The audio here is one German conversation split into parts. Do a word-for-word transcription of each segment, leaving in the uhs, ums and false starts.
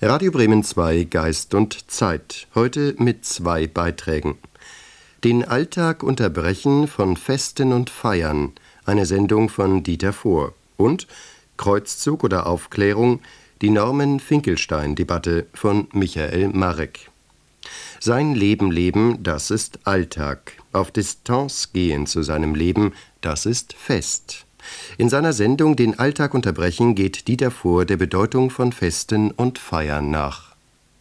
Radio Bremen zwei Geist und Zeit, heute mit zwei Beiträgen. Den Alltag unterbrechen von Festen und Feiern, eine Sendung von Dieter Vohr. Und Kreuzzug oder Aufklärung, die Norman-Finkelstein-Debatte von Michael Marek. Sein Leben leben, das ist Alltag. Auf Distanz gehen zu seinem Leben, das ist Fest. In seiner Sendung Den Alltag unterbrechen geht Dieter Vohr der Bedeutung von Festen und Feiern nach.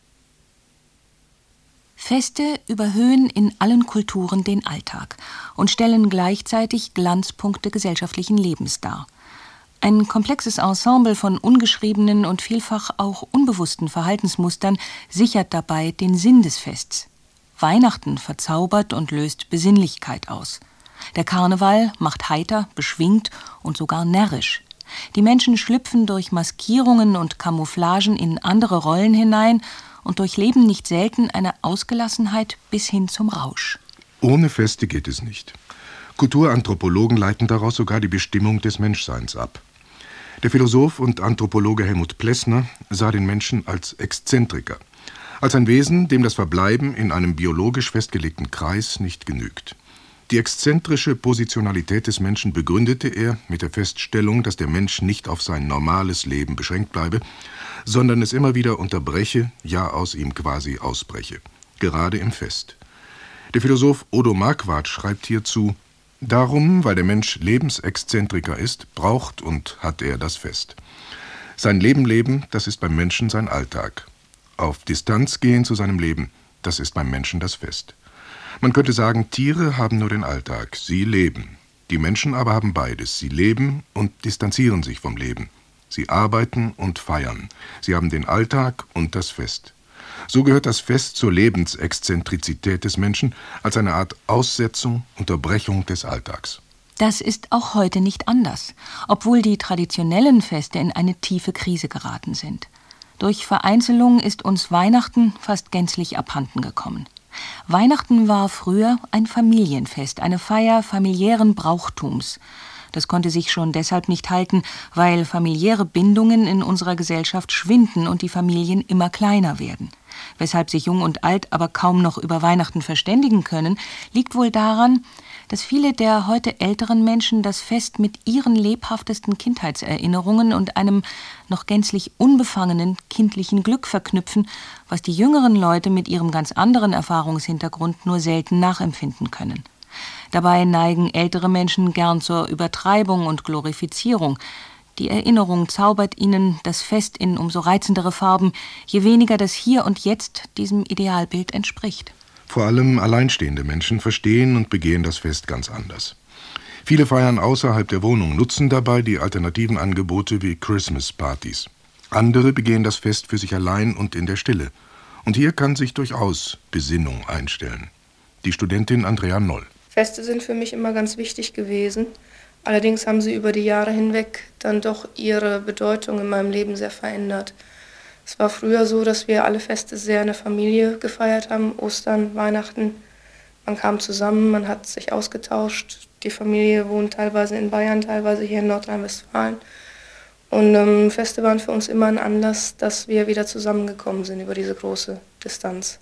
Feste überhöhen in allen Kulturen den Alltag und stellen gleichzeitig Glanzpunkte gesellschaftlichen Lebens dar. Ein komplexes Ensemble von ungeschriebenen und vielfach auch unbewussten Verhaltensmustern sichert dabei den Sinn des Fests. Weihnachten verzaubert und löst Besinnlichkeit aus. Der Karneval macht heiter, beschwingt und sogar närrisch. Die Menschen schlüpfen durch Maskierungen und Camouflagen in andere Rollen hinein und durchleben nicht selten eine Ausgelassenheit bis hin zum Rausch. Ohne Feste geht es nicht. Kulturanthropologen leiten daraus sogar die Bestimmung des Menschseins ab. Der Philosoph und Anthropologe Helmut Plessner sah den Menschen als Exzentriker, als ein Wesen, dem das Verbleiben in einem biologisch festgelegten Kreis nicht genügt. Die exzentrische Positionalität des Menschen begründete er mit der Feststellung, dass der Mensch nicht auf sein normales Leben beschränkt bleibe, sondern es immer wieder unterbreche, ja aus ihm quasi ausbreche, gerade im Fest. Der Philosoph Odo Marquardt schreibt hierzu: Darum, weil der Mensch Lebensexzentriker ist, braucht und hat er das Fest. Sein Leben leben, das ist beim Menschen sein Alltag. Auf Distanz gehen zu seinem Leben, das ist beim Menschen das Fest. Man könnte sagen, Tiere haben nur den Alltag, sie leben. Die Menschen aber haben beides, sie leben und distanzieren sich vom Leben. Sie arbeiten und feiern. Sie haben den Alltag und das Fest. So gehört das Fest zur Lebensexzentrizität des Menschen als eine Art Aussetzung, Unterbrechung des Alltags. Das ist auch heute nicht anders, obwohl die traditionellen Feste in eine tiefe Krise geraten sind. Durch Vereinzelung ist uns Weihnachten fast gänzlich abhanden gekommen. Weihnachten war früher ein Familienfest, eine Feier familiären Brauchtums. Das konnte sich schon deshalb nicht halten, weil familiäre Bindungen in unserer Gesellschaft schwinden und die Familien immer kleiner werden. Weshalb sich Jung und Alt aber kaum noch über Weihnachten verständigen können, liegt wohl daran, dass viele der heute älteren Menschen das Fest mit ihren lebhaftesten Kindheitserinnerungen und einem noch gänzlich unbefangenen kindlichen Glück verknüpfen, was die jüngeren Leute mit ihrem ganz anderen Erfahrungshintergrund nur selten nachempfinden können. Dabei neigen ältere Menschen gern zur Übertreibung und Glorifizierung. Die Erinnerung zaubert ihnen das Fest in umso reizendere Farben, je weniger das Hier und Jetzt diesem Idealbild entspricht. Vor allem alleinstehende Menschen verstehen und begehen das Fest ganz anders. Viele feiern außerhalb der Wohnung, nutzen dabei die alternativen Angebote wie Christmas-Partys. Andere begehen das Fest für sich allein und in der Stille. Und hier kann sich durchaus Besinnung einstellen. Die Studentin Andrea Noll. Feste sind für mich immer ganz wichtig gewesen. Allerdings haben sie über die Jahre hinweg dann doch ihre Bedeutung in meinem Leben sehr verändert. Es war früher so, dass wir alle Feste sehr in der Familie gefeiert haben, Ostern, Weihnachten. Man kam zusammen, man hat sich ausgetauscht. Die Familie wohnt teilweise in Bayern, teilweise hier in Nordrhein-Westfalen. Und ähm, Feste waren für uns immer ein Anlass, dass wir wieder zusammengekommen sind über diese große Distanz.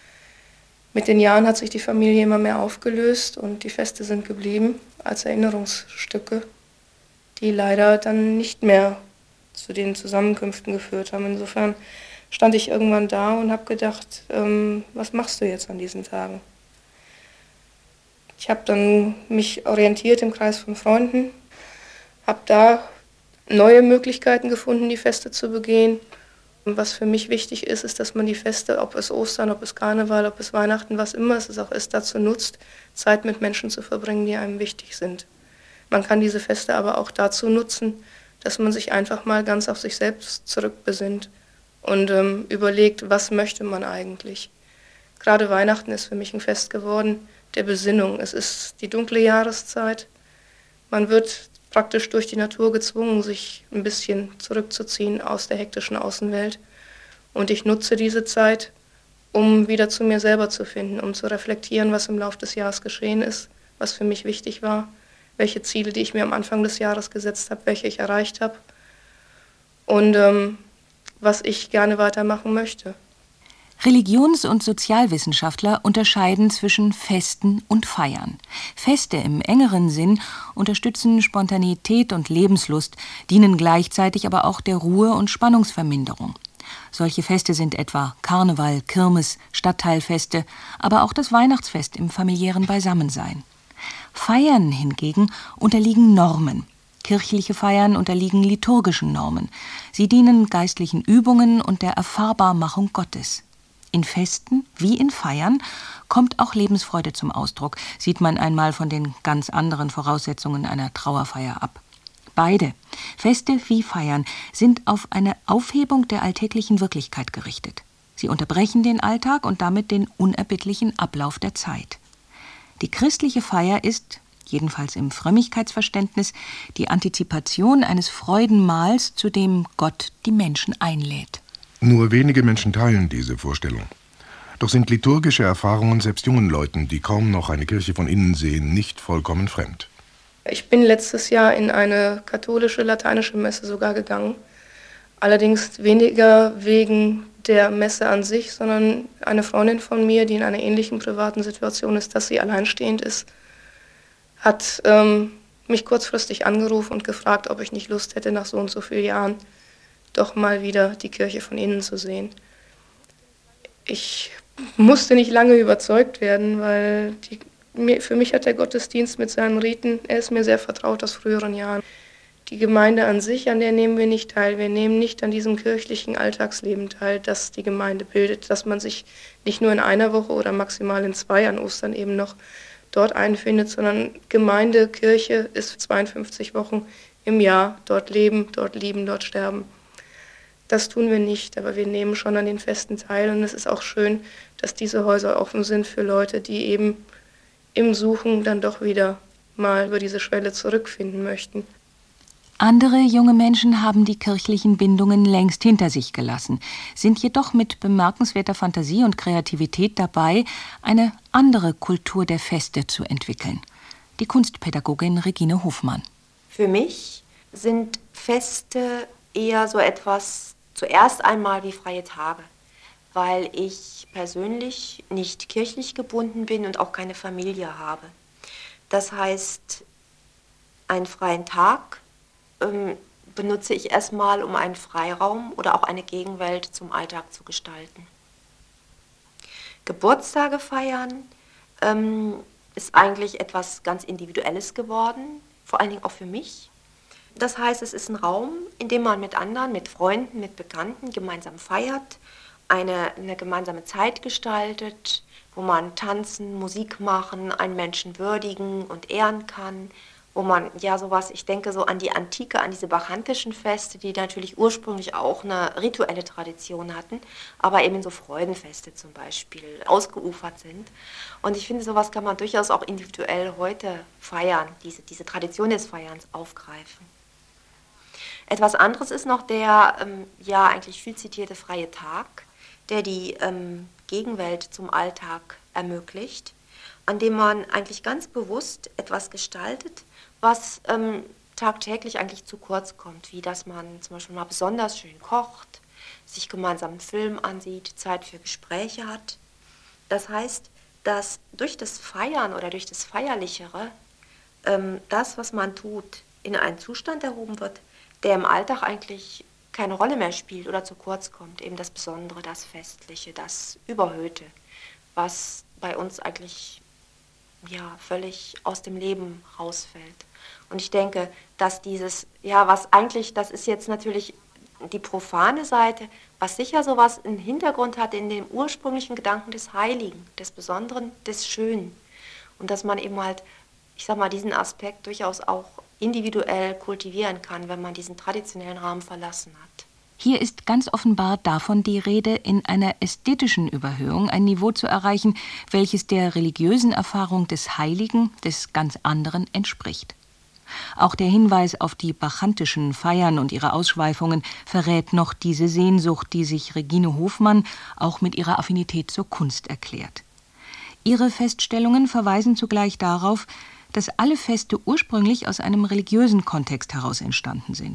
Mit den Jahren hat sich die Familie immer mehr aufgelöst und die Feste sind geblieben als Erinnerungsstücke, die leider dann nicht mehr zu den Zusammenkünften geführt haben. Insofern stand ich irgendwann da und habe gedacht, ähm, was machst du jetzt an diesen Tagen? Ich habe dann mich orientiert im Kreis von Freunden, habe da neue Möglichkeiten gefunden, die Feste zu begehen. Und was für mich wichtig ist, ist, dass man die Feste, ob es Ostern, ob es Karneval, ob es Weihnachten, was immer es auch ist, dazu nutzt, Zeit mit Menschen zu verbringen, die einem wichtig sind. Man kann diese Feste aber auch dazu nutzen, dass man sich einfach mal ganz auf sich selbst zurückbesinnt und ähm, überlegt, was möchte man eigentlich. Gerade Weihnachten ist für mich ein Fest geworden der Besinnung. Es ist die dunkle Jahreszeit. Man wird praktisch durch die Natur gezwungen, sich ein bisschen zurückzuziehen aus der hektischen Außenwelt. Und ich nutze diese Zeit, um wieder zu mir selber zu finden, um zu reflektieren, was im Laufe des Jahres geschehen ist, was für mich wichtig war, welche Ziele, die ich mir am Anfang des Jahres gesetzt habe, welche ich erreicht habe. Und ähm, was ich gerne weitermachen möchte. Religions- und Sozialwissenschaftler unterscheiden zwischen Festen und Feiern. Feste im engeren Sinn unterstützen Spontaneität und Lebenslust, dienen gleichzeitig aber auch der Ruhe- und Spannungsverminderung. Solche Feste sind etwa Karneval, Kirmes, Stadtteilfeste, aber auch das Weihnachtsfest im familiären Beisammensein. Feiern hingegen unterliegen Normen. Kirchliche Feiern unterliegen liturgischen Normen. Sie dienen geistlichen Übungen und der Erfahrbarmachung Gottes. In Festen wie in Feiern kommt auch Lebensfreude zum Ausdruck, sieht man einmal von den ganz anderen Voraussetzungen einer Trauerfeier ab. Beide, Feste wie Feiern, sind auf eine Aufhebung der alltäglichen Wirklichkeit gerichtet. Sie unterbrechen den Alltag und damit den unerbittlichen Ablauf der Zeit. Die christliche Feier ist, jedenfalls im Frömmigkeitsverständnis, die Antizipation eines Freudenmahls, zu dem Gott die Menschen einlädt. Nur wenige Menschen teilen diese Vorstellung. Doch sind liturgische Erfahrungen selbst jungen Leuten, die kaum noch eine Kirche von innen sehen, nicht vollkommen fremd. Ich bin letztes Jahr in eine katholische lateinische Messe sogar gegangen. Allerdings weniger wegen der Messe an sich, sondern eine Freundin von mir, die in einer ähnlichen privaten Situation ist, dass sie alleinstehend ist, hat ähm, mich kurzfristig angerufen und gefragt, ob ich nicht Lust hätte, nach so und so vielen Jahren doch mal wieder die Kirche von innen zu sehen. Ich musste nicht lange überzeugt werden, weil die, mir, für mich hat der Gottesdienst mit seinen Riten, er ist mir sehr vertraut aus früheren Jahren. Die Gemeinde an sich, an der nehmen wir nicht teil. Wir nehmen nicht an diesem kirchlichen Alltagsleben teil, das die Gemeinde bildet, dass man sich nicht nur in einer Woche oder maximal in zwei an Ostern eben noch dort einfindet, sondern Gemeinde, Kirche ist zweiundfünfzig Wochen im Jahr dort leben, dort lieben, dort sterben. Das tun wir nicht, aber wir nehmen schon an den Festen teil und es ist auch schön, dass diese Häuser offen sind für Leute, die eben im Suchen dann doch wieder mal über diese Schwelle zurückfinden möchten. Andere junge Menschen haben die kirchlichen Bindungen längst hinter sich gelassen, sind jedoch mit bemerkenswerter Fantasie und Kreativität dabei, eine andere Kultur der Feste zu entwickeln. Die Kunstpädagogin Regine Hofmann. Für mich sind Feste eher so etwas, zuerst einmal wie freie Tage, weil ich persönlich nicht kirchlich gebunden bin und auch keine Familie habe. Das heißt, einen freien Tag ähm, benutze ich erstmal, um einen Freiraum oder auch eine Gegenwelt zum Alltag zu gestalten. Geburtstage feiern ähm, ist eigentlich etwas ganz Individuelles geworden, vor allen Dingen auch für mich. Das heißt, es ist ein Raum, in dem man mit anderen, mit Freunden, mit Bekannten gemeinsam feiert, eine, eine gemeinsame Zeit gestaltet, wo man tanzen, Musik machen, einen Menschen würdigen und ehren kann, wo man ja sowas, ich denke so an die Antike, an diese bacchantischen Feste, die natürlich ursprünglich auch eine rituelle Tradition hatten, aber eben so Freudenfeste zum Beispiel ausgeufert sind. Und ich finde, sowas kann man durchaus auch individuell heute feiern, diese, diese Tradition des Feierns aufgreifen. Etwas anderes ist noch der, ähm, ja eigentlich viel zitierte freie Tag, der die ähm, Gegenwelt zum Alltag ermöglicht, an dem man eigentlich ganz bewusst etwas gestaltet, was ähm, tagtäglich eigentlich zu kurz kommt, wie dass man zum Beispiel mal besonders schön kocht, sich gemeinsam einen Film ansieht, Zeit für Gespräche hat. Das heißt, dass durch das Feiern oder durch das Feierlichere ähm, das, was man tut, in einen Zustand erhoben wird, der im Alltag eigentlich keine Rolle mehr spielt oder zu kurz kommt. Eben das Besondere, das Festliche, das Überhöhte, was bei uns eigentlich ja, völlig aus dem Leben rausfällt. Und ich denke, dass dieses, ja, was eigentlich, das ist jetzt natürlich die profane Seite, was sicher sowas im Hintergrund hat in dem ursprünglichen Gedanken des Heiligen, des Besonderen, des Schönen. Und dass man eben halt, ich sag mal, diesen Aspekt durchaus auch individuell kultivieren kann, wenn man diesen traditionellen Rahmen verlassen hat. Hier ist ganz offenbar davon die Rede, in einer ästhetischen Überhöhung ein Niveau zu erreichen, welches der religiösen Erfahrung des Heiligen, des ganz anderen, entspricht. Auch der Hinweis auf die bacchantischen Feiern und ihre Ausschweifungen verrät noch diese Sehnsucht, die sich Regine Hofmann auch mit ihrer Affinität zur Kunst erklärt. Ihre Feststellungen verweisen zugleich darauf, dass alle Feste ursprünglich aus einem religiösen Kontext heraus entstanden sind.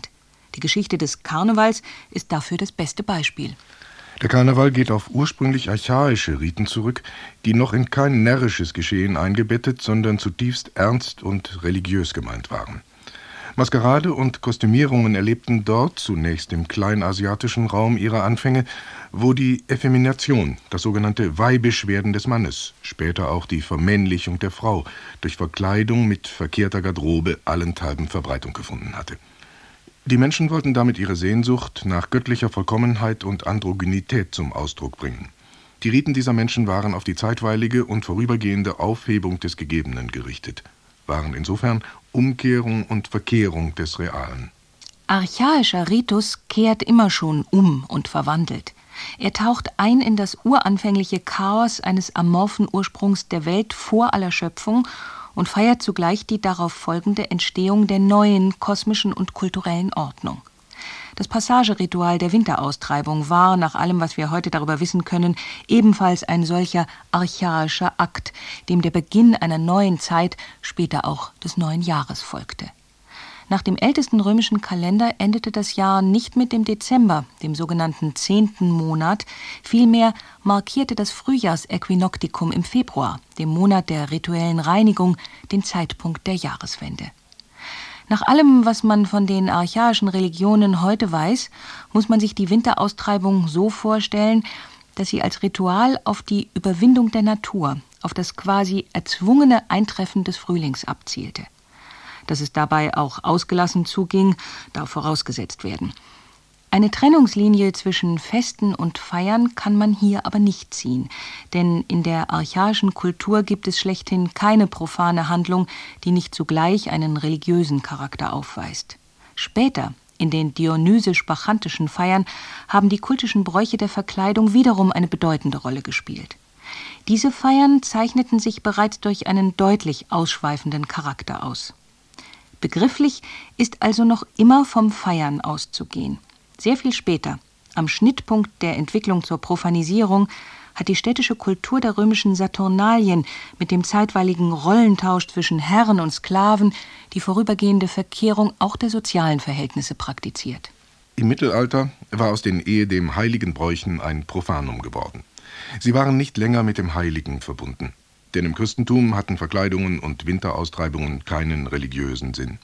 Die Geschichte des Karnevals ist dafür das beste Beispiel. Der Karneval geht auf ursprünglich archaische Riten zurück, die noch in kein närrisches Geschehen eingebettet, sondern zutiefst ernst und religiös gemeint waren. Maskerade und Kostümierungen erlebten dort, zunächst im kleinasiatischen Raum, ihre Anfänge, wo die Effemination, das sogenannte Weibischwerden des Mannes, später auch die Vermännlichung der Frau, durch Verkleidung mit verkehrter Garderobe allenthalben Verbreitung gefunden hatte. Die Menschen wollten damit ihre Sehnsucht nach göttlicher Vollkommenheit und Androgynität zum Ausdruck bringen. Die Riten dieser Menschen waren auf die zeitweilige und vorübergehende Aufhebung des Gegebenen gerichtet, waren insofern Umkehrung und Verkehrung des Realen. Archaischer Ritus kehrt immer schon um und verwandelt. Er taucht ein in das uranfängliche Chaos eines amorphen Ursprungs der Welt vor aller Schöpfung und feiert zugleich die darauf folgende Entstehung der neuen kosmischen und kulturellen Ordnung. Das Passageritual der Winteraustreibung war, nach allem, was wir heute darüber wissen können, ebenfalls ein solcher archaischer Akt, dem der Beginn einer neuen Zeit, später auch des neuen Jahres folgte. Nach dem ältesten römischen Kalender endete das Jahr nicht mit dem Dezember, dem sogenannten zehnten Monat, vielmehr markierte das Frühjahrsäquinoktikum im Februar, dem Monat der rituellen Reinigung, den Zeitpunkt der Jahreswende. Nach allem, was man von den archaischen Religionen heute weiß, muss man sich die Winteraustreibung so vorstellen, dass sie als Ritual auf die Überwindung der Natur, auf das quasi erzwungene Eintreffen des Frühlings abzielte. Dass es dabei auch ausgelassen zuging, darf vorausgesetzt werden. Eine Trennungslinie zwischen Festen und Feiern kann man hier aber nicht ziehen, denn in der archaischen Kultur gibt es schlechthin keine profane Handlung, die nicht zugleich einen religiösen Charakter aufweist. Später, in den dionysisch-bacchantischen Feiern, haben die kultischen Bräuche der Verkleidung wiederum eine bedeutende Rolle gespielt. Diese Feiern zeichneten sich bereits durch einen deutlich ausschweifenden Charakter aus. Begrifflich ist also noch immer vom Feiern auszugehen. Sehr viel später, am Schnittpunkt der Entwicklung zur Profanisierung, hat die städtische Kultur der römischen Saturnalien mit dem zeitweiligen Rollentausch zwischen Herren und Sklaven die vorübergehende Verkehrung auch der sozialen Verhältnisse praktiziert. Im Mittelalter war aus den ehedem heiligen Bräuchen ein Profanum geworden. Sie waren nicht länger mit dem Heiligen verbunden. Denn im Christentum hatten Verkleidungen und Winteraustreibungen keinen religiösen Sinn.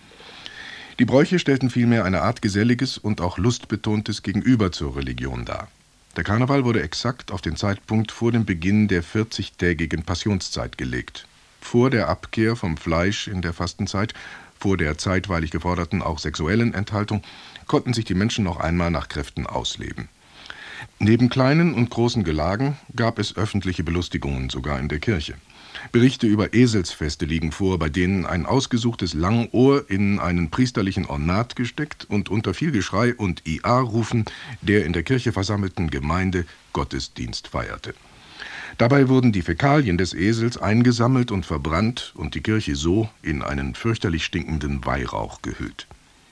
Die Bräuche stellten vielmehr eine Art geselliges und auch lustbetontes Gegenüber zur Religion dar. Der Karneval wurde exakt auf den Zeitpunkt vor dem Beginn der vierzigtägigen Passionszeit gelegt. Vor der Abkehr vom Fleisch in der Fastenzeit, vor der zeitweilig geforderten auch sexuellen Enthaltung, konnten sich die Menschen noch einmal nach Kräften ausleben. Neben kleinen und großen Gelagen gab es öffentliche Belustigungen sogar in der Kirche. Berichte über Eselsfeste liegen vor, bei denen ein ausgesuchtes Langohr in einen priesterlichen Ornat gesteckt und unter viel Geschrei und Ia-Rufen der in der Kirche versammelten Gemeinde Gottesdienst feierte. Dabei wurden die Fäkalien des Esels eingesammelt und verbrannt und die Kirche so in einen fürchterlich stinkenden Weihrauch gehüllt.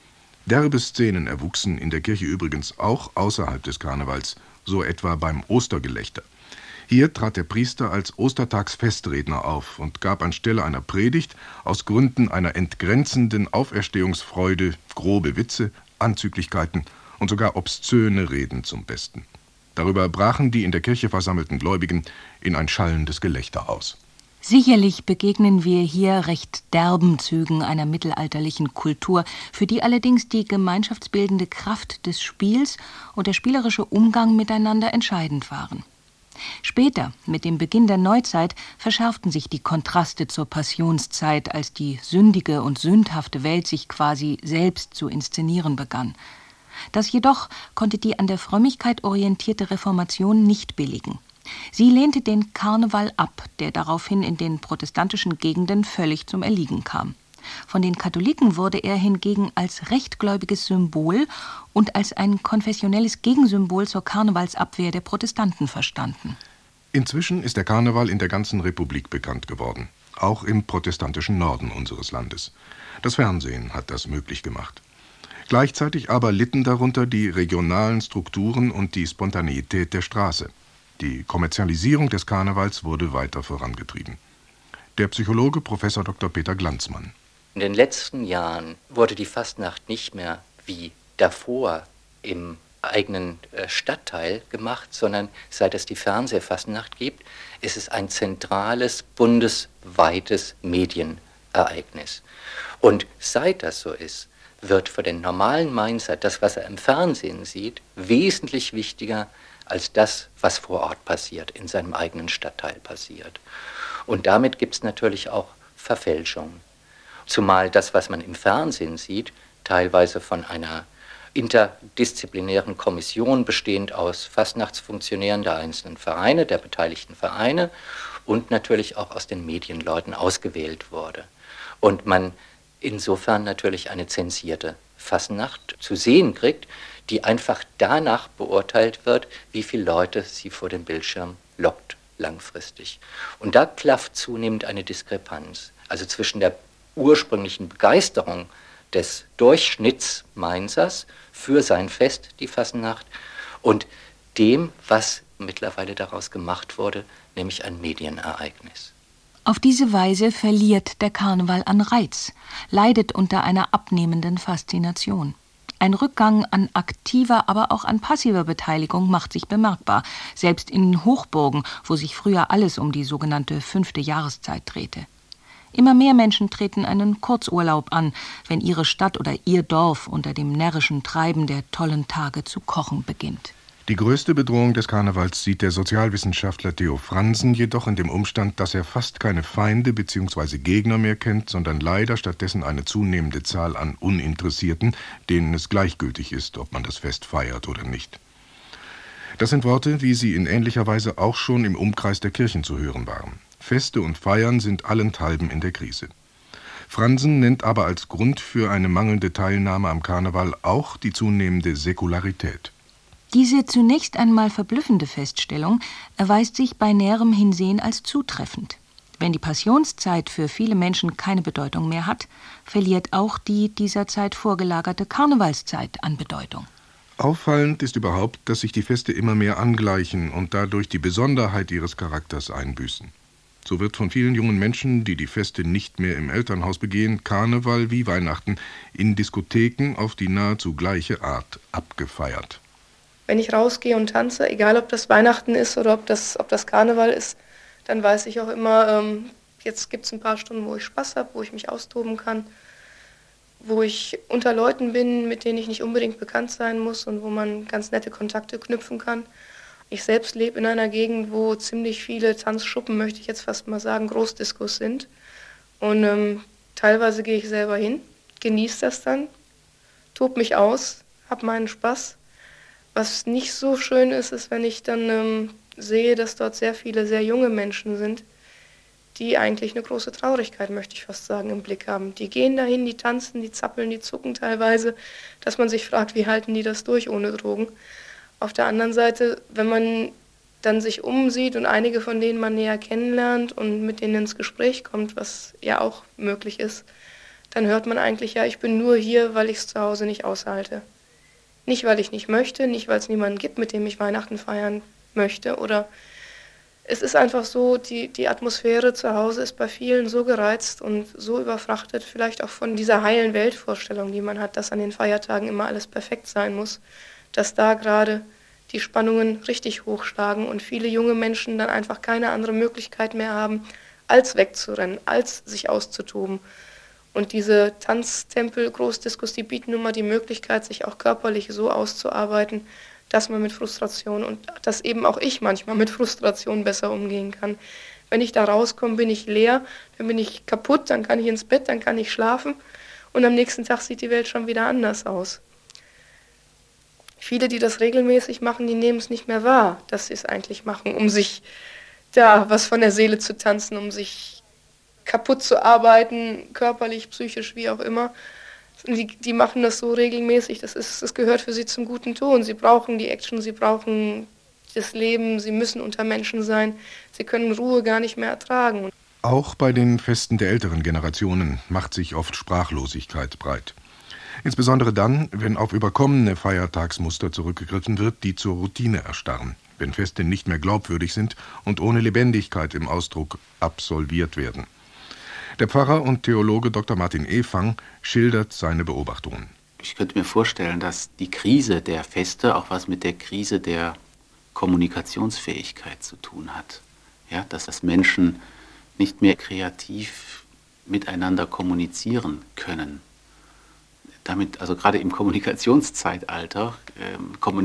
Derbe Szenen erwuchsen in der Kirche übrigens auch außerhalb des Karnevals, so etwa beim Ostergelächter. Hier trat der Priester als Ostertagsfestredner auf und gab anstelle einer Predigt aus Gründen einer entgrenzenden Auferstehungsfreude grobe Witze, Anzüglichkeiten und sogar obszöne Reden zum Besten. Darüber brachen die in der Kirche versammelten Gläubigen in ein schallendes Gelächter aus. Sicherlich begegnen wir hier recht derben Zügen einer mittelalterlichen Kultur, für die allerdings die gemeinschaftsbildende Kraft des Spiels und der spielerische Umgang miteinander entscheidend waren. Später, mit dem Beginn der Neuzeit, verschärften sich die Kontraste zur Passionszeit, als die sündige und sündhafte Welt sich quasi selbst zu inszenieren begann. Das jedoch konnte die an der Frömmigkeit orientierte Reformation nicht billigen. Sie lehnte den Karneval ab, der daraufhin in den protestantischen Gegenden völlig zum Erliegen kam. Von den Katholiken wurde er hingegen als rechtgläubiges Symbol und als ein konfessionelles Gegensymbol zur Karnevalsabwehr der Protestanten verstanden. Inzwischen ist der Karneval in der ganzen Republik bekannt geworden, auch im protestantischen Norden unseres Landes. Das Fernsehen hat das möglich gemacht. Gleichzeitig aber litten darunter die regionalen Strukturen und die Spontaneität der Straße. Die Kommerzialisierung des Karnevals wurde weiter vorangetrieben. Der Psychologe Professor Doktor Peter Glanzmann. In den letzten Jahren wurde die Fastnacht nicht mehr wie davor im eigenen Stadtteil gemacht, sondern seit es die Fernsehfastnacht gibt, ist es ein zentrales, bundesweites Medienereignis. Und seit das so ist, wird für den normalen Mainzer das, was er im Fernsehen sieht, wesentlich wichtiger als das, was vor Ort passiert, in seinem eigenen Stadtteil passiert. Und damit gibt es natürlich auch Verfälschungen. Zumal das, was man im Fernsehen sieht, teilweise von einer interdisziplinären Kommission bestehend aus Fastnachtsfunktionären der einzelnen Vereine, der beteiligten Vereine und natürlich auch aus den Medienleuten ausgewählt wurde. Und man insofern natürlich eine zensierte Fastnacht zu sehen kriegt, die einfach danach beurteilt wird, wie viele Leute sie vor den Bildschirm lockt langfristig. Und da klafft zunehmend eine Diskrepanz, also zwischen der ursprünglichen Begeisterung des Durchschnittsmainzers für sein Fest, die Fastnacht, und dem, was mittlerweile daraus gemacht wurde, nämlich ein Medienereignis. Auf diese Weise verliert der Karneval an Reiz, leidet unter einer abnehmenden Faszination. Ein Rückgang an aktiver, aber auch an passiver Beteiligung macht sich bemerkbar, selbst in Hochburgen, wo sich früher alles um die sogenannte fünfte Jahreszeit drehte. Immer mehr Menschen treten einen Kurzurlaub an, wenn ihre Stadt oder ihr Dorf unter dem närrischen Treiben der tollen Tage zu kochen beginnt. Die größte Bedrohung des Karnevals sieht der Sozialwissenschaftler Theo Franzen jedoch in dem Umstand, dass er fast keine Feinde bzw. Gegner mehr kennt, sondern leider stattdessen eine zunehmende Zahl an Uninteressierten, denen es gleichgültig ist, ob man das Fest feiert oder nicht. Das sind Worte, wie sie in ähnlicher Weise auch schon im Umkreis der Kirchen zu hören waren. Feste und Feiern sind allenthalben in der Krise. Franzen nennt aber als Grund für eine mangelnde Teilnahme am Karneval auch die zunehmende Säkularität. Diese zunächst einmal verblüffende Feststellung erweist sich bei näherem Hinsehen als zutreffend. Wenn die Passionszeit für viele Menschen keine Bedeutung mehr hat, verliert auch die dieser Zeit vorgelagerte Karnevalszeit an Bedeutung. Auffallend ist überhaupt, dass sich die Feste immer mehr angleichen und dadurch die Besonderheit ihres Charakters einbüßen. So wird von vielen jungen Menschen, die die Feste nicht mehr im Elternhaus begehen, Karneval wie Weihnachten in Diskotheken auf die nahezu gleiche Art abgefeiert. Wenn ich rausgehe und tanze, egal ob das Weihnachten ist oder ob das, ob das Karneval ist, dann weiß ich auch immer, ähm, jetzt gibt es ein paar Stunden, wo ich Spaß habe, wo ich mich austoben kann, wo ich unter Leuten bin, mit denen ich nicht unbedingt bekannt sein muss und wo man ganz nette Kontakte knüpfen kann. Ich selbst lebe in einer Gegend, wo ziemlich viele Tanzschuppen, möchte ich jetzt fast mal sagen, Großdiskos sind. Und ähm, teilweise gehe ich selber hin, genieße das dann, tob mich aus, habe meinen Spaß. Was nicht so schön ist, ist, wenn ich dann ähm, sehe, dass dort sehr viele sehr junge Menschen sind, die eigentlich eine große Traurigkeit, möchte ich fast sagen, im Blick haben. Die gehen dahin, die tanzen, die zappeln, die zucken teilweise, dass man sich fragt, wie halten die das durch ohne Drogen. Auf der anderen Seite, wenn man dann sich umsieht und einige von denen man näher kennenlernt und mit denen ins Gespräch kommt, was ja auch möglich ist, dann hört man eigentlich, ja, ich bin nur hier, weil ich es zu Hause nicht aushalte. Nicht, weil ich nicht möchte, nicht, weil es niemanden gibt, mit dem ich Weihnachten feiern möchte. Oder es ist einfach so, die, die Atmosphäre zu Hause ist bei vielen so gereizt und so überfrachtet, vielleicht auch von dieser heilen Weltvorstellung, die man hat, dass an den Feiertagen immer alles perfekt sein muss, dass da gerade die Spannungen richtig hochschlagen und viele junge Menschen dann einfach keine andere Möglichkeit mehr haben, als wegzurennen, als sich auszutoben. Und diese Tanztempel, Großdiskos, die bieten nun mal die Möglichkeit, sich auch körperlich so auszuarbeiten, dass man mit Frustration und dass eben auch ich manchmal mit Frustration besser umgehen kann. Wenn ich da rauskomme, bin ich leer, dann bin ich kaputt, dann kann ich ins Bett, dann kann ich schlafen und am nächsten Tag sieht die Welt schon wieder anders aus. Viele, die das regelmäßig machen, die nehmen es nicht mehr wahr, dass sie es eigentlich machen, um sich da was von der Seele zu tanzen, um sich kaputt zu arbeiten, körperlich, psychisch, wie auch immer. Die, die machen das so regelmäßig, das, ist, das gehört für sie zum guten Ton. Sie brauchen die Action, sie brauchen das Leben, sie müssen unter Menschen sein, sie können Ruhe gar nicht mehr ertragen. Auch bei den Festen der älteren Generationen macht sich oft Sprachlosigkeit breit. Insbesondere dann, wenn auf überkommene Feiertagsmuster zurückgegriffen wird, die zur Routine erstarren, wenn Feste nicht mehr glaubwürdig sind und ohne Lebendigkeit im Ausdruck absolviert werden. Der Pfarrer und Theologe Doktor Martin Efang schildert seine Beobachtungen. Ich könnte mir vorstellen, dass die Krise der Feste auch was mit der Krise der Kommunikationsfähigkeit zu tun hat. Ja, dass das Menschen nicht mehr kreativ miteinander kommunizieren können. Damit, also gerade im Kommunikationszeitalter, äh,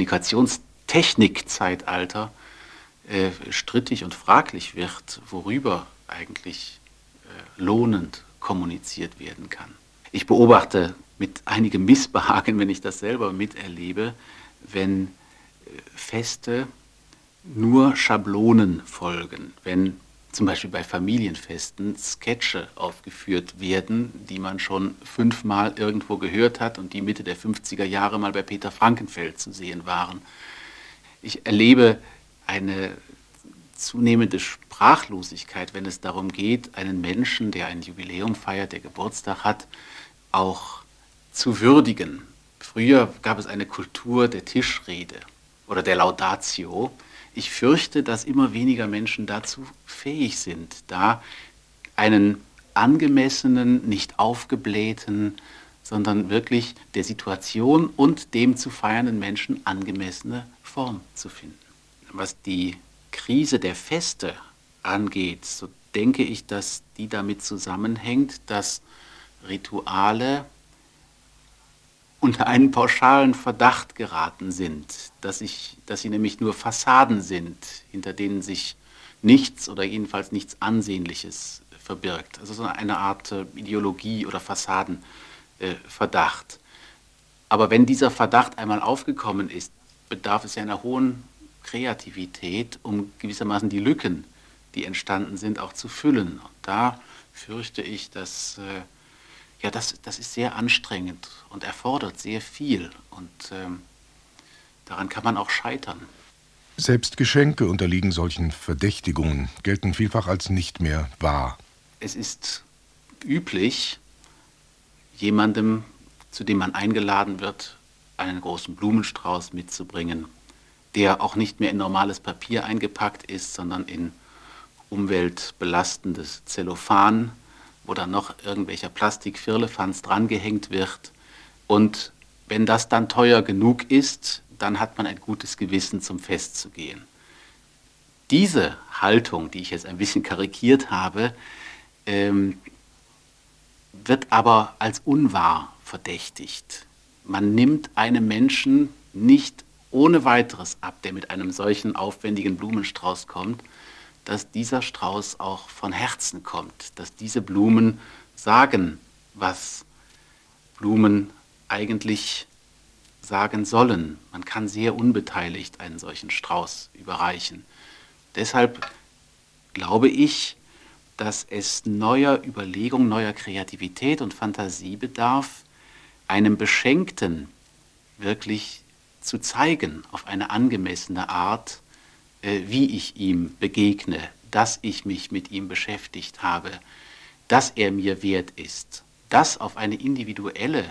Kommunikationstechnikzeitalter, äh, strittig und fraglich wird, worüber eigentlich äh, lohnend kommuniziert werden kann. Ich beobachte mit einigem Missbehagen, wenn ich das selber miterlebe, wenn äh, Feste nur Schablonen folgen, wenn zum Beispiel bei Familienfesten Sketche aufgeführt werden, die man schon fünfmal irgendwo gehört hat und die Mitte der fünfziger Jahre mal bei Peter Frankenfeld zu sehen waren. Ich erlebe eine zunehmende Sprachlosigkeit, wenn es darum geht, einen Menschen, der ein Jubiläum feiert, der Geburtstag hat, auch zu würdigen. Früher gab es eine Kultur der Tischrede oder der Laudatio. Ich fürchte, dass immer weniger Menschen dazu fähig sind, da einen angemessenen, nicht aufgeblähten, sondern wirklich der Situation und dem zu feiernden Menschen angemessene Form zu finden. Was die Krise der Feste angeht, so denke ich, dass die damit zusammenhängt, dass Rituale unter einen pauschalen Verdacht geraten sind, dass, ich, dass sie nämlich nur Fassaden sind, hinter denen sich nichts oder jedenfalls nichts Ansehnliches verbirgt. Also so eine Art äh, Ideologie oder Fassadenverdacht. Äh, Aber wenn dieser Verdacht einmal aufgekommen ist, bedarf es ja einer hohen Kreativität, um gewissermaßen die Lücken, die entstanden sind, auch zu füllen. Und da fürchte ich, dass äh, Ja, das, das ist sehr anstrengend und erfordert sehr viel. Und ähm, daran kann man auch scheitern. Selbst Geschenke unterliegen solchen Verdächtigungen, gelten vielfach als nicht mehr wahr. Es ist üblich, jemandem, zu dem man eingeladen wird, einen großen Blumenstrauß mitzubringen, der auch nicht mehr in normales Papier eingepackt ist, sondern in umweltbelastendes Zellophan, wo dann noch irgendwelcher Plastikfirlefanz drangehängt wird. Und wenn das dann teuer genug ist, dann hat man ein gutes Gewissen, zum Fest zu gehen. Diese Haltung, die ich jetzt ein bisschen karikiert habe, ähm, wird aber als unwahr verdächtigt. Man nimmt einem Menschen nicht ohne weiteres ab, der mit einem solchen aufwendigen Blumenstrauß kommt, dass dieser Strauß auch von Herzen kommt, dass diese Blumen sagen, was Blumen eigentlich sagen sollen. Man kann sehr unbeteiligt einen solchen Strauß überreichen. Deshalb glaube ich, dass es neuer Überlegung, neuer Kreativität und Fantasie bedarf, einem Beschenkten wirklich zu zeigen, auf eine angemessene Art, wie ich ihm begegne, dass ich mich mit ihm beschäftigt habe, dass er mir wert ist. Das auf eine individuelle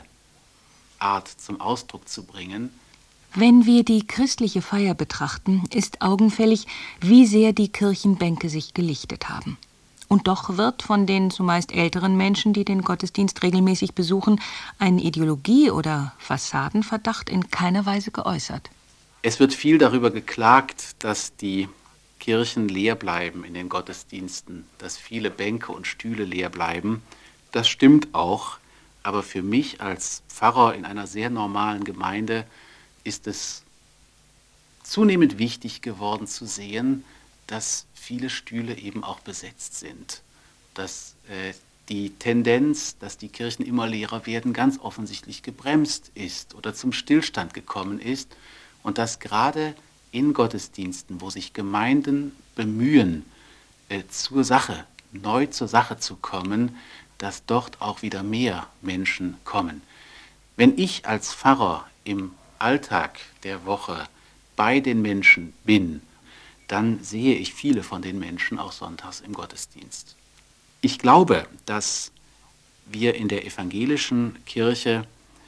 Art zum Ausdruck zu bringen. Wenn wir die christliche Feier betrachten, ist augenfällig, wie sehr die Kirchenbänke sich gelichtet haben. Und doch wird von den zumeist älteren Menschen, die den Gottesdienst regelmäßig besuchen, ein Ideologie- oder Fassadenverdacht in keiner Weise geäußert. Es wird viel darüber geklagt, dass die Kirchen leer bleiben in den Gottesdiensten, dass viele Bänke und Stühle leer bleiben. Das stimmt auch, aber für mich als Pfarrer in einer sehr normalen Gemeinde ist es zunehmend wichtig geworden zu sehen, dass viele Stühle eben auch besetzt sind, dass äh, die Tendenz, dass die Kirchen immer leerer werden, ganz offensichtlich gebremst ist oder zum Stillstand gekommen ist. Und dass gerade in Gottesdiensten, wo sich Gemeinden bemühen, äh, zur Sache, neu zur Sache zu kommen, dass dort auch wieder mehr Menschen kommen. Wenn ich als Pfarrer im Alltag der Woche bei den Menschen bin, dann sehe ich viele von den Menschen auch sonntags im Gottesdienst. Ich glaube, dass wir in der evangelischen Kirche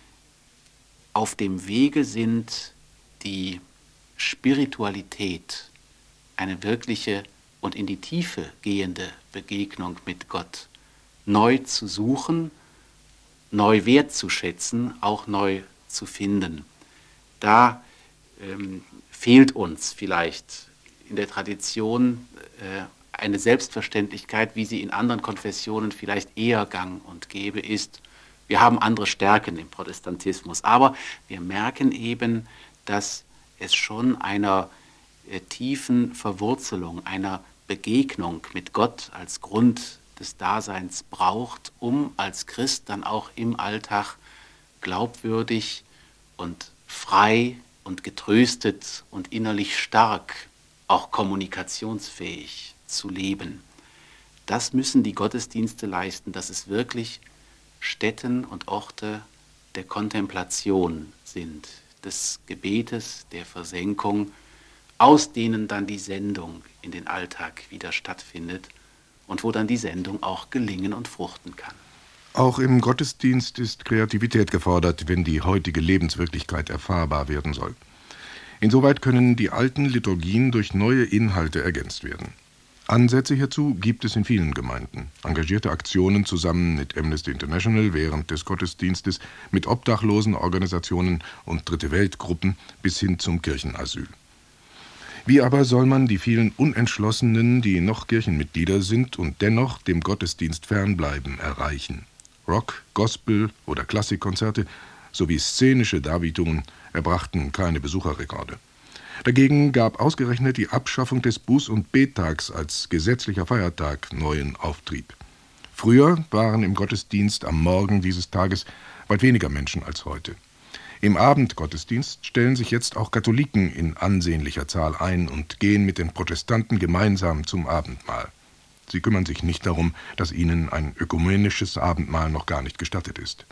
auf dem Wege sind, die Spiritualität, eine wirkliche und in die Tiefe gehende Begegnung mit Gott neu zu suchen neu wertzuschätzen, auch neu zu finden. Da ähm, fehlt uns vielleicht in der Tradition äh, eine Selbstverständlichkeit, wie sie in anderen Konfessionen vielleicht eher gang und gäbe ist. Wir haben andere Stärken im Protestantismus, aber wir merken eben, dass es schon einer äh, tiefen Verwurzelung, einer Begegnung mit Gott als Grund des Daseins braucht, um als Christ dann auch im Alltag glaubwürdig und frei und getröstet und innerlich stark, auch kommunikationsfähig zu leben. Das müssen die Gottesdienste leisten, dass es wirklich Stätten und Orte der Kontemplation sind, des Gebetes, der Versenkung, aus denen dann die Sendung in den Alltag wieder stattfindet und wo dann die Sendung auch gelingen und fruchten kann. Auch im Gottesdienst ist Kreativität gefordert, wenn die heutige Lebenswirklichkeit erfahrbar werden soll. Insoweit können die alten Liturgien durch neue Inhalte ergänzt werden. Ansätze hierzu gibt es in vielen Gemeinden. Engagierte Aktionen zusammen mit Amnesty International während des Gottesdienstes, mit Obdachlosenorganisationen und Dritte-Welt-Gruppen bis hin zum Kirchenasyl. Wie aber soll man die vielen Unentschlossenen, die noch Kirchenmitglieder sind und dennoch dem Gottesdienst fernbleiben, erreichen? Rock, Gospel oder Klassikkonzerte sowie szenische Darbietungen erbrachten keine Besucherrekorde. Dagegen gab ausgerechnet die Abschaffung des Buß- und Bettags als gesetzlicher Feiertag neuen Auftrieb. Früher waren im Gottesdienst am Morgen dieses Tages weit weniger Menschen als heute. Im Abendgottesdienst stellen sich jetzt auch Katholiken in ansehnlicher Zahl ein und gehen mit den Protestanten gemeinsam zum Abendmahl. Sie kümmern sich nicht darum, dass ihnen ein ökumenisches Abendmahl noch gar nicht gestattet ist.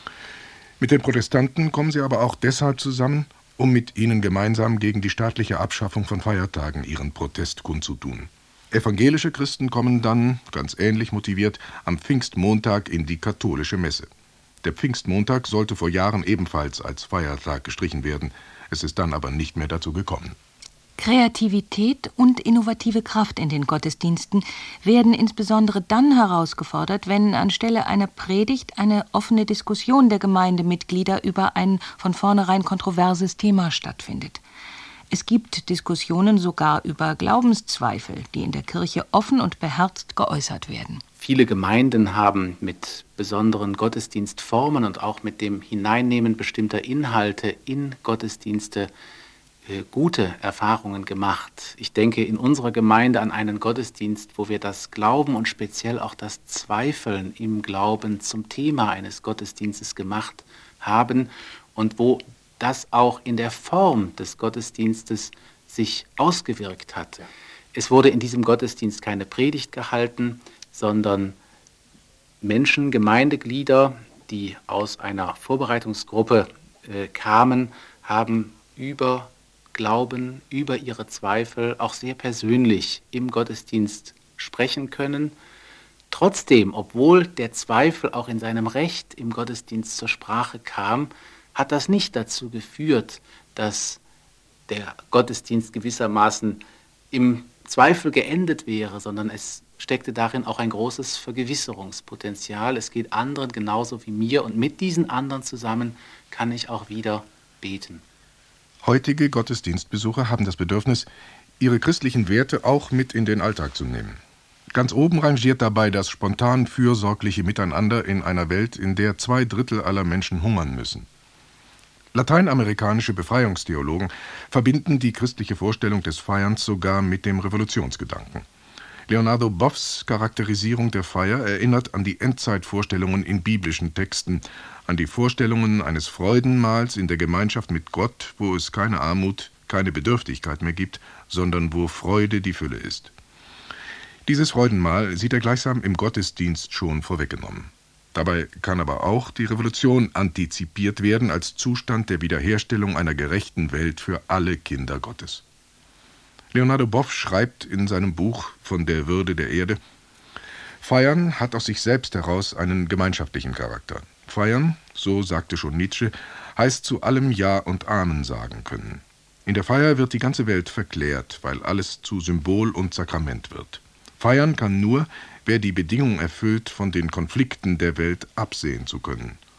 Mit den Protestanten kommen sie aber auch deshalb zusammen, um mit ihnen gemeinsam gegen die staatliche Abschaffung von Feiertagen ihren Protest kundzutun. Evangelische Christen kommen dann, ganz ähnlich motiviert, am Pfingstmontag in die katholische Messe. Der Pfingstmontag sollte vor Jahren ebenfalls als Feiertag gestrichen werden. Es ist dann aber nicht mehr dazu gekommen. Kreativität und innovative Kraft in den Gottesdiensten werden insbesondere dann herausgefordert, wenn anstelle einer Predigt eine offene Diskussion der Gemeindemitglieder über ein von vornherein kontroverses Thema stattfindet. Es gibt Diskussionen sogar über Glaubenszweifel, die in der Kirche offen und beherzt geäußert werden. Viele Gemeinden haben mit besonderen Gottesdienstformen und auch mit dem Hineinnehmen bestimmter Inhalte in Gottesdienste äh, gute Erfahrungen gemacht. Ich denke in unserer Gemeinde an einen Gottesdienst, wo wir das Glauben und speziell auch das Zweifeln im Glauben zum Thema eines Gottesdienstes gemacht haben und wo das auch in der Form des Gottesdienstes sich ausgewirkt hat. Es wurde in diesem Gottesdienst keine Predigt gehalten, sondern Menschen, Gemeindeglieder, die aus einer Vorbereitungsgruppe äh, kamen, haben über Glauben, über ihre Zweifel auch sehr persönlich im Gottesdienst sprechen können. Trotzdem, obwohl der Zweifel auch in seinem Recht im Gottesdienst zur Sprache kam, hat das nicht dazu geführt, dass der Gottesdienst gewissermaßen im Zweifel geendet wäre, sondern es steckte darin auch ein großes Vergewisserungspotenzial. Es geht anderen genauso wie mir und mit diesen anderen zusammen kann ich auch wieder beten. Heutige Gottesdienstbesucher haben das Bedürfnis, ihre christlichen Werte auch mit in den Alltag zu nehmen. Ganz oben rangiert dabei das spontan fürsorgliche Miteinander in einer Welt, in der zwei Drittel aller Menschen hungern müssen. Lateinamerikanische Befreiungstheologen verbinden die christliche Vorstellung des Feierns sogar mit dem Revolutionsgedanken. Leonardo Boffs Charakterisierung der Feier erinnert an die Endzeitvorstellungen in biblischen Texten, an die Vorstellungen eines Freudenmahls in der Gemeinschaft mit Gott, wo es keine Armut, keine Bedürftigkeit mehr gibt, sondern wo Freude die Fülle ist. Dieses Freudenmahl sieht er gleichsam im Gottesdienst schon vorweggenommen. Dabei kann aber auch die Revolution antizipiert werden als Zustand der Wiederherstellung einer gerechten Welt für alle Kinder Gottes. Leonardo Boff schreibt in seinem Buch Von der Würde der Erde: Feiern hat aus sich selbst heraus einen gemeinschaftlichen Charakter. Feiern, so sagte schon Nietzsche, heißt zu allem Ja und Amen sagen können. In der Feier wird die ganze Welt verklärt, weil alles zu Symbol und Sakrament wird. Feiern kann nur, wer die Bedingung erfüllt, von den Konflikten der Welt absehen zu können.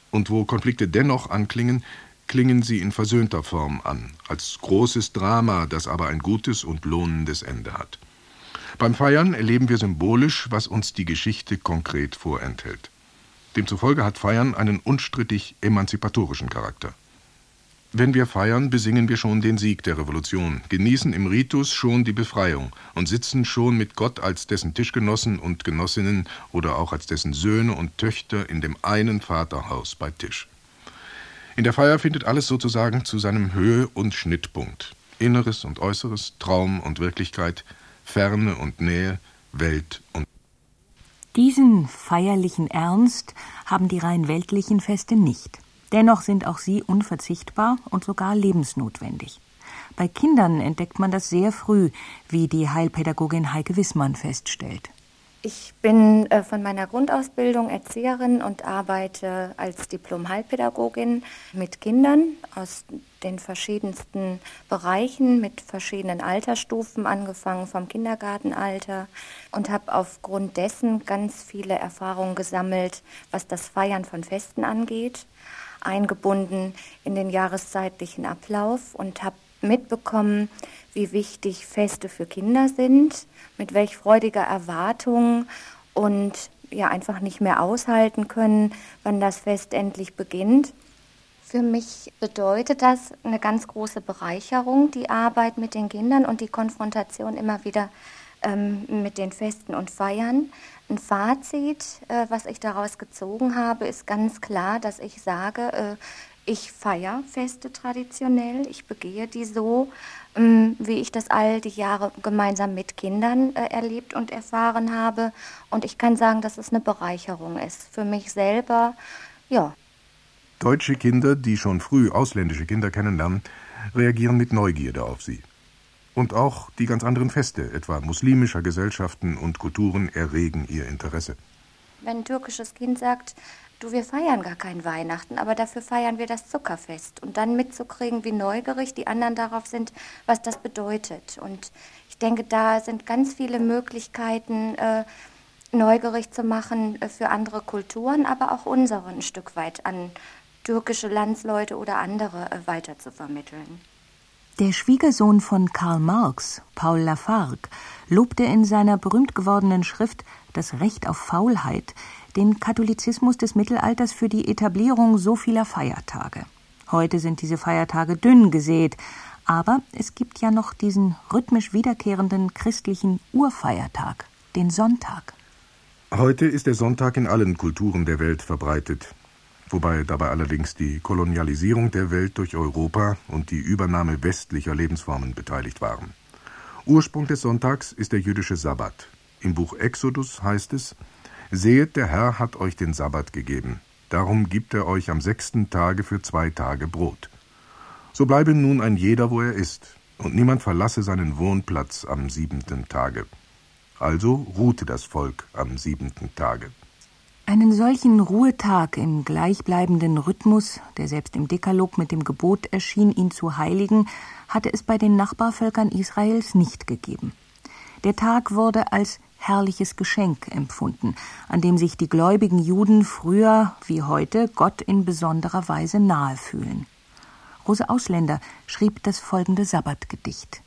Und wo Konflikte dennoch anklingen, klingen sie in versöhnter Form an, als großes Drama, das aber ein gutes und lohnendes Ende hat. Beim Feiern erleben wir symbolisch, was uns die Geschichte konkret vorenthält. Demzufolge hat Feiern einen unstrittig emanzipatorischen Charakter. Wenn wir feiern, besingen wir schon den Sieg der Revolution, genießen im Ritus schon die Befreiung und sitzen schon mit Gott als dessen Tischgenossen und Genossinnen oder auch als dessen Söhne und Töchter in dem einen Vaterhaus bei Tisch. In der Feier findet alles sozusagen zu seinem Höhe- und Schnittpunkt. Inneres und Äußeres, Traum und Wirklichkeit, Ferne und Nähe, Welt und... Diesen feierlichen Ernst haben die rein weltlichen Feste nicht. Dennoch sind auch sie unverzichtbar und sogar lebensnotwendig. Bei Kindern entdeckt man das sehr früh, wie die Heilpädagogin Heike Wissmann feststellt. Ich bin äh, von meiner Grundausbildung Erzieherin und arbeite als Diplom-Heilpädagogin mit Kindern aus den verschiedensten Bereichen, mit verschiedenen Altersstufen, angefangen vom Kindergartenalter, und habe aufgrund dessen ganz viele Erfahrungen gesammelt, was das Feiern von Festen angeht, eingebunden in den jahreszeitlichen Ablauf, und habe mitbekommen, wie wichtig Feste für Kinder sind, mit welch freudiger Erwartung und ja einfach nicht mehr aushalten können, wann das Fest endlich beginnt. Für mich bedeutet das eine ganz große Bereicherung, die Arbeit mit den Kindern und die Konfrontation immer wieder ähm, mit den Festen und Feiern. Ein Fazit, äh, was ich daraus gezogen habe, ist ganz klar, dass ich sage, äh, ich feiere Feste traditionell, ich begehe die so, ähm, wie ich das all die Jahre gemeinsam mit Kindern äh, erlebt und erfahren habe. Und ich kann sagen, dass es eine Bereicherung ist für mich selber, ja. Deutsche Kinder, die schon früh ausländische Kinder kennenlernen, reagieren mit Neugierde auf sie. Und auch die ganz anderen Feste, etwa muslimischer Gesellschaften und Kulturen, erregen ihr Interesse. Wenn ein türkisches Kind sagt, du, wir feiern gar kein Weihnachten, aber dafür feiern wir das Zuckerfest. Und dann mitzukriegen, wie neugierig die anderen darauf sind, was das bedeutet. Und ich denke, da sind ganz viele Möglichkeiten, äh, neugierig zu machen äh, für andere Kulturen, aber auch unsere ein Stück weit an türkische Landsleute oder andere äh, weiter zu vermitteln. Der Schwiegersohn von Karl Marx, Paul Lafargue, lobte in seiner berühmt gewordenen Schrift »Das Recht auf Faulheit« den Katholizismus des Mittelalters für die Etablierung so vieler Feiertage. Heute sind diese Feiertage dünn gesät, aber es gibt ja noch diesen rhythmisch wiederkehrenden christlichen Urfeiertag, den Sonntag. Heute ist der Sonntag in allen Kulturen der Welt verbreitet, wobei dabei allerdings die Kolonialisierung der Welt durch Europa und die Übernahme westlicher Lebensformen beteiligt waren. Ursprung des Sonntags ist der jüdische Sabbat. Im Buch Exodus heißt es: Sehet, der Herr hat euch den Sabbat gegeben, darum gibt er euch am sechsten Tage für zwei Tage Brot. So bleibe nun ein jeder, wo er ist, und niemand verlasse seinen Wohnplatz am siebenten Tage. Also ruhte das Volk am siebenten Tage. Einen solchen Ruhetag im gleichbleibenden Rhythmus, der selbst im Dekalog mit dem Gebot erschien, ihn zu heiligen, hatte es bei den Nachbarvölkern Israels nicht gegeben. Der Tag wurde als herrliches Geschenk empfunden, an dem sich die gläubigen Juden früher wie heute Gott in besonderer Weise nahe fühlen. Rose Ausländer schrieb das folgende Sabbatgedicht.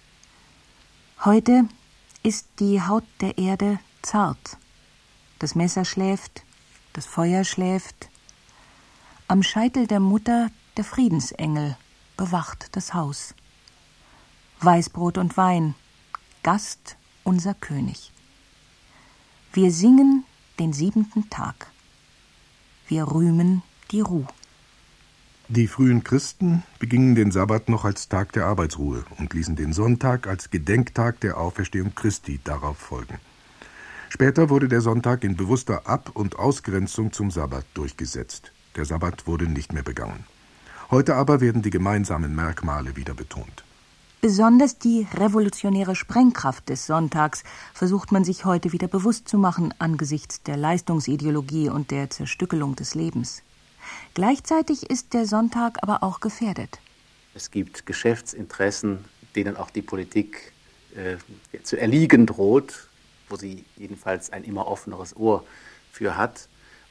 Heute ist die Haut der Erde zart. Das Messer schläft, das Feuer schläft. Am Scheitel der Mutter der Friedensengel bewacht das Haus. Weißbrot und Wein, Gast unser König. Wir singen den siebenten Tag. Wir rühmen die Ruh. Die frühen Christen begingen den Sabbat noch als Tag der Arbeitsruhe und ließen den Sonntag als Gedenktag der Auferstehung Christi darauf folgen. Später wurde der Sonntag in bewusster Ab- und Ausgrenzung zum Sabbat durchgesetzt. Der Sabbat wurde nicht mehr begangen. Heute aber werden die gemeinsamen Merkmale wieder betont. Besonders die revolutionäre Sprengkraft des Sonntags versucht man sich heute wieder bewusst zu machen angesichts der Leistungsideologie und der Zerstückelung des Lebens. Gleichzeitig ist der Sonntag aber auch gefährdet. Es gibt Geschäftsinteressen, denen auch die Politik äh, zu erliegen droht, wo sie jedenfalls ein immer offeneres Ohr für hat.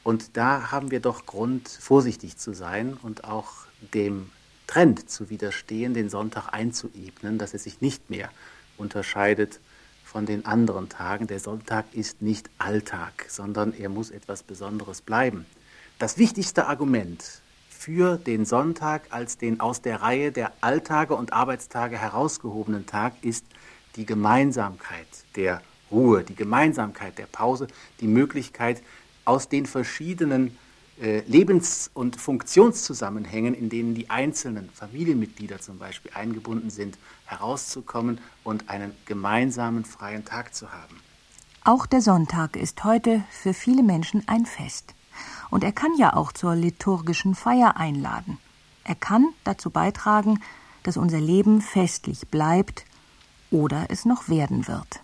Und da haben wir doch Grund, vorsichtig zu sein und auch dem Trend zu widerstehen, den Sonntag einzuebnen, dass er sich nicht mehr unterscheidet von den anderen Tagen. Der Sonntag ist nicht Alltag, sondern er muss etwas Besonderes bleiben. Das wichtigste Argument für den Sonntag als den aus der Reihe der Alltage und Arbeitstage herausgehobenen Tag ist die Gemeinsamkeit der Ruhe, die Gemeinsamkeit der Pause, die Möglichkeit, aus den verschiedenen äh, Lebens- und Funktionszusammenhängen, in denen die einzelnen Familienmitglieder zum Beispiel eingebunden sind, herauszukommen und einen gemeinsamen freien Tag zu haben. Auch der Sonntag ist heute für viele Menschen ein Fest. Und er kann ja auch zur liturgischen Feier einladen. Er kann dazu beitragen, dass unser Leben festlich bleibt oder es noch werden wird.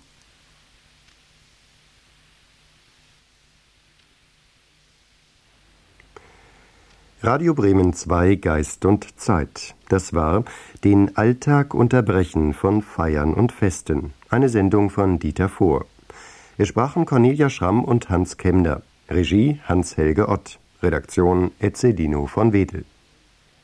Radio Bremen zwei Geist und Zeit. Das war Den Alltag unterbrechen von Feiern und Festen. Eine Sendung von Dieter Vohr. Es sprachen Cornelia Schramm und Hans Kemner. Regie Hans-Helge Ott. Redaktion Ezzedino von Wedel.